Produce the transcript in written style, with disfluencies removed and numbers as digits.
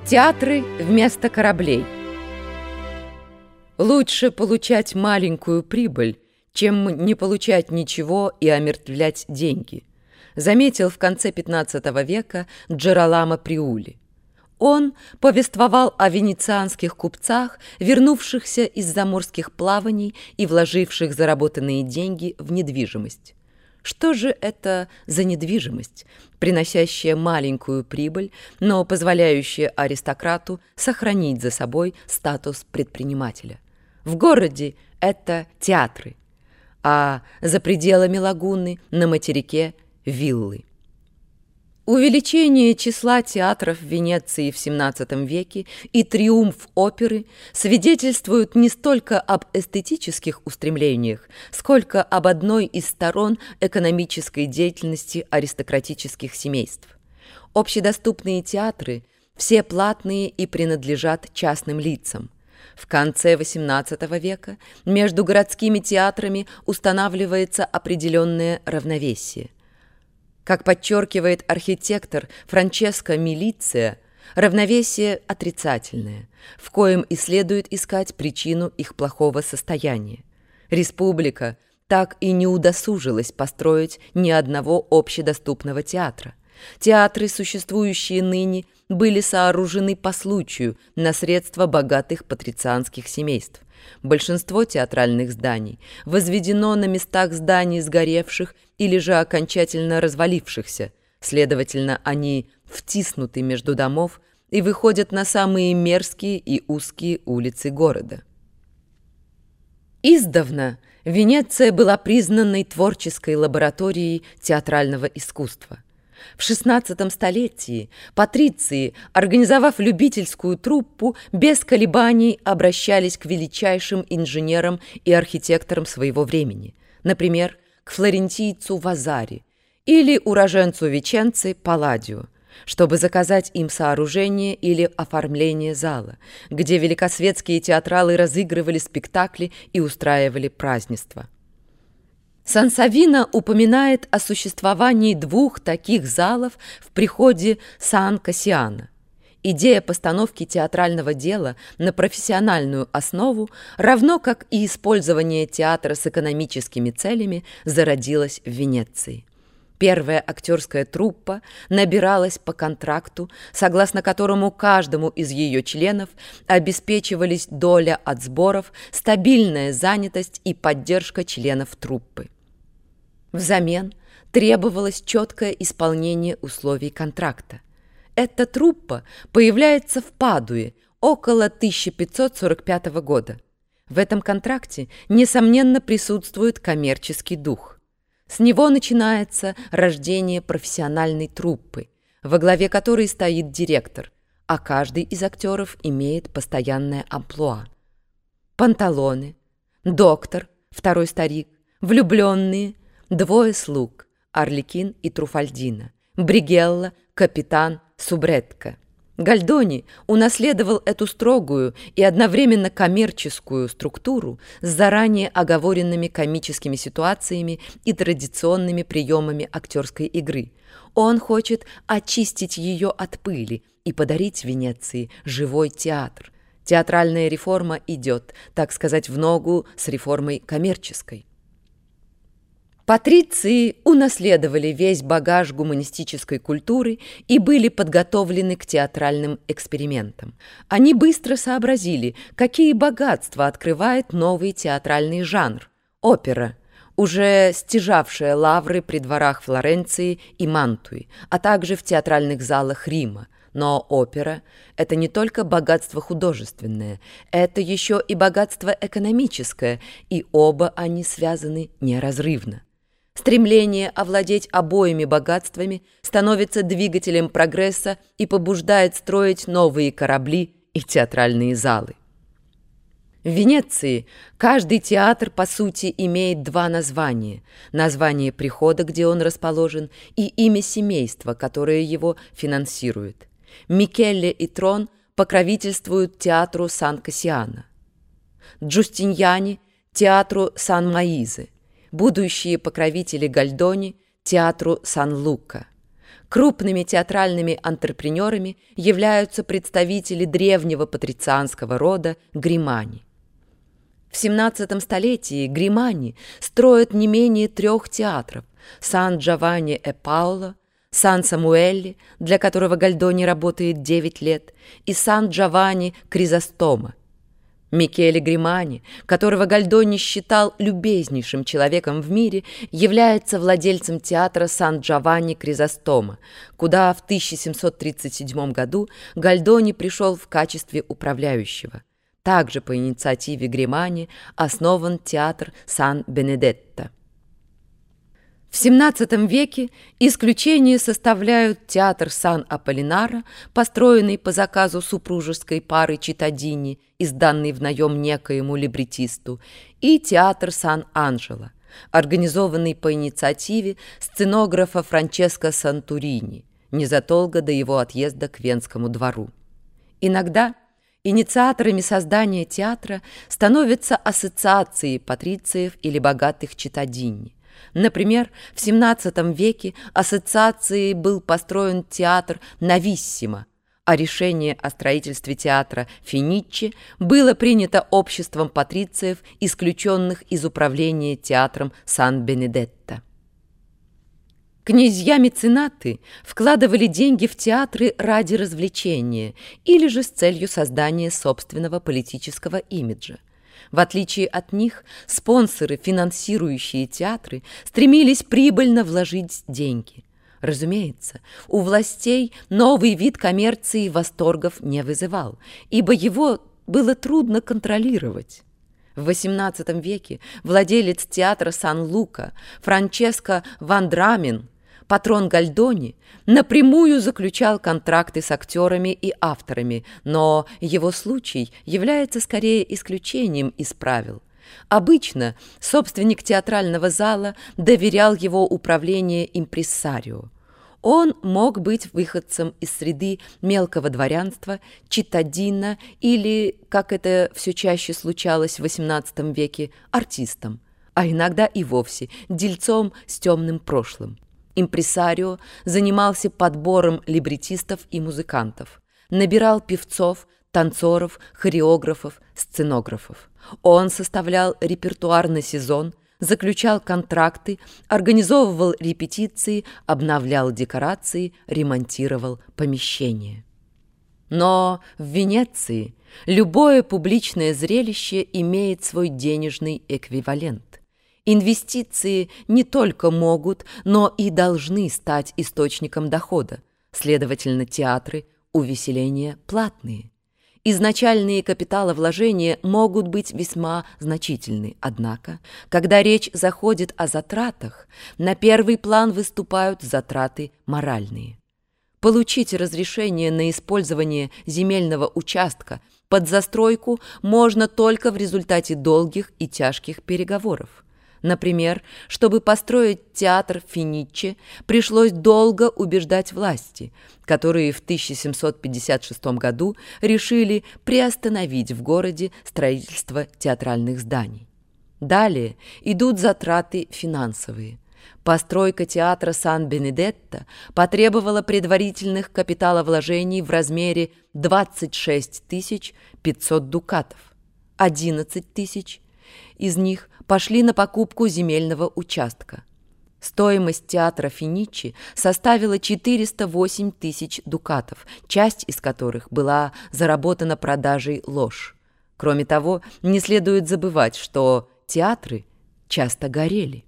Театры вместо кораблей. Лучше получать маленькую прибыль, чем не получать ничего и омертвлять деньги, заметил в конце XV века Джероламо Приули. Он повествовал о венецианских купцах, вернувшихся из заморских плаваний и вложивших заработанные деньги в недвижимость. Что же это за недвижимость, приносящая маленькую прибыль, но позволяющая аристократу сохранить за собой статус предпринимателя? В городе это театры, а за пределами лагуны на материке – виллы. Увеличение числа театров в Венеции в XVII веке и триумф оперы свидетельствуют не столько об эстетических устремлениях, сколько об одной из сторон экономической деятельности аристократических семейств. Общедоступные театры все платные и принадлежат частным лицам. В конце XVIII века между городскими театрами устанавливается определенное равновесие. Как подчеркивает архитектор Франческо Милиция, равновесие отрицательное, в коем и следует искать причину их плохого состояния. Республика так и не удосужилась построить ни одного общедоступного театра. Театры, существующие ныне, были сооружены по случаю на средства богатых патрицианских семейств. Большинство театральных зданий возведено на местах зданий сгоревших или же окончательно развалившихся, следовательно, они втиснуты между домов и выходят на самые мерзкие и узкие улицы города. Издавна Венеция была признанной творческой лабораторией театрального искусства. В XVI столетии патриции, организовав любительскую труппу, без колебаний обращались к величайшим инженерам и архитекторам своего времени, например, к флорентийцу Вазари или уроженцу Веченцы Палладио, чтобы заказать им сооружение или оформление зала, где великосветские театралы разыгрывали спектакли и устраивали празднества. Сансовино упоминает о существовании двух таких залов в приходе Сан-Кассиано. Идея постановки театрального дела на профессиональную основу, равно как и использование театра с экономическими целями, зародилась в Венеции. Первая актерская труппа набиралась по контракту, согласно которому каждому из ее членов обеспечивались доля от сборов, стабильная занятость и поддержка членов труппы. Взамен требовалось четкое исполнение условий контракта. Эта труппа появляется в Падуе около 1545 года. В этом контракте, несомненно, присутствует коммерческий дух. С него начинается рождение профессиональной труппы, во главе которой стоит директор, а каждый из актеров имеет постоянное амплуа. Панталоне, доктор, второй старик, влюбленные, двое слуг, Арлекин и Труфальдино, Бригелла, капитан, Субретка. Гальдони унаследовал эту строгую и одновременно коммерческую структуру с заранее оговоренными комическими ситуациями и традиционными приемами актерской игры. Он хочет очистить ее от пыли и подарить Венеции живой театр. Театральная реформа идет, так сказать, в ногу с реформой коммерческой. Патриции унаследовали весь багаж гуманистической культуры и были подготовлены к театральным экспериментам. Они быстро сообразили, какие богатства открывает новый театральный жанр – опера, уже стяжавшая лавры при дворах Флоренции и Мантуи, а также в театральных залах Рима. Но опера – это не только богатство художественное, это еще и богатство экономическое, и оба они связаны неразрывно. Стремление овладеть обоими богатствами становится двигателем прогресса и побуждает строить новые корабли и театральные залы. В Венеции каждый театр, по сути, имеет два названия – название прихода, где он расположен, и имя семейства, которое его финансирует. Микеле и Трон покровительствуют театру Сан-Кассиано, Джустиньяни – театру Сан-Моизе, будущие покровители Гальдони – театру Сан-Лука. Крупными театральными антрепренерами являются представители древнего патрицианского рода Гримани. В XVII столетии Гримани строят не менее 3 театров – Сан-Джованни-э-Паоло, Сан-Самуэле, для которого Гальдони работает 9 лет, и Сан-Джованни-Кризостома. Микеле Гримани, которого Гальдони считал любезнейшим человеком в мире, является владельцем театра Сан-Джованни-Кризостома, куда в 1737 году Гальдони пришел в качестве управляющего. Также по инициативе Гримани основан театр Сан-Бенедетто. В XVII веке исключение составляют театр Сан-Аполлинаро, построенный по заказу супружеской пары Читтадини и сданный в наем некоему либретисту, и театр Сан-Анджело, организованный по инициативе сценографа Франческо Сантурини, незадолго до его отъезда к Венскому двору. Иногда инициаторами создания театра становятся ассоциации патрициев или богатых Читтадини. Например, в XVII веке ассоциацией был построен театр Новиссимо, а решение о строительстве театра Финичче было принято обществом патрициев, исключенных из управления театром Сан-Бенедетто. Князья-меценаты вкладывали деньги в театры ради развлечения или же с целью создания собственного политического имиджа. В отличие от них, спонсоры, финансирующие театры, стремились прибыльно вложить деньги. Разумеется, у властей новый вид коммерции восторгов не вызывал, ибо его было трудно контролировать. В XVIII веке владелец театра Сан-Лука Франческо Вандрамин, патрон Гальдони, напрямую заключал контракты с актерами и авторами, но его случай является скорее исключением из правил. Обычно собственник театрального зала доверял его управление импрессарио. Он мог быть выходцем из среды мелкого дворянства, читтадино или, как это все чаще случалось в XVIII веке, артистом, а иногда и вовсе дельцом с темным прошлым. Импрессарио занимался подбором либретистов и музыкантов, набирал певцов, танцоров, хореографов, сценографов. Он составлял репертуар на сезон, заключал контракты, организовывал репетиции, обновлял декорации, ремонтировал помещения. Но в Венеции любое публичное зрелище имеет свой денежный эквивалент. Инвестиции не только могут, но и должны стать источником дохода. Следовательно, театры увеселения платные. Изначальные капиталовложения могут быть весьма значительны, однако, когда речь заходит о затратах, на первый план выступают затраты моральные. Получить разрешение на использование земельного участка под застройку можно только в результате долгих и тяжких переговоров. Например, чтобы построить театр Финичче, пришлось долго убеждать власти, которые в 1756 году решили приостановить в городе строительство театральных зданий. Далее идут затраты финансовые. Постройка театра Сан-Бенедетто потребовала предварительных капиталовложений в размере 26 500 дукатов, 11 тысяч из них пошли на покупку земельного участка. Стоимость театра Финичче составила 408 тысяч дукатов, часть из которых была заработана продажей лож. Кроме того, не следует забывать, что театры часто горели.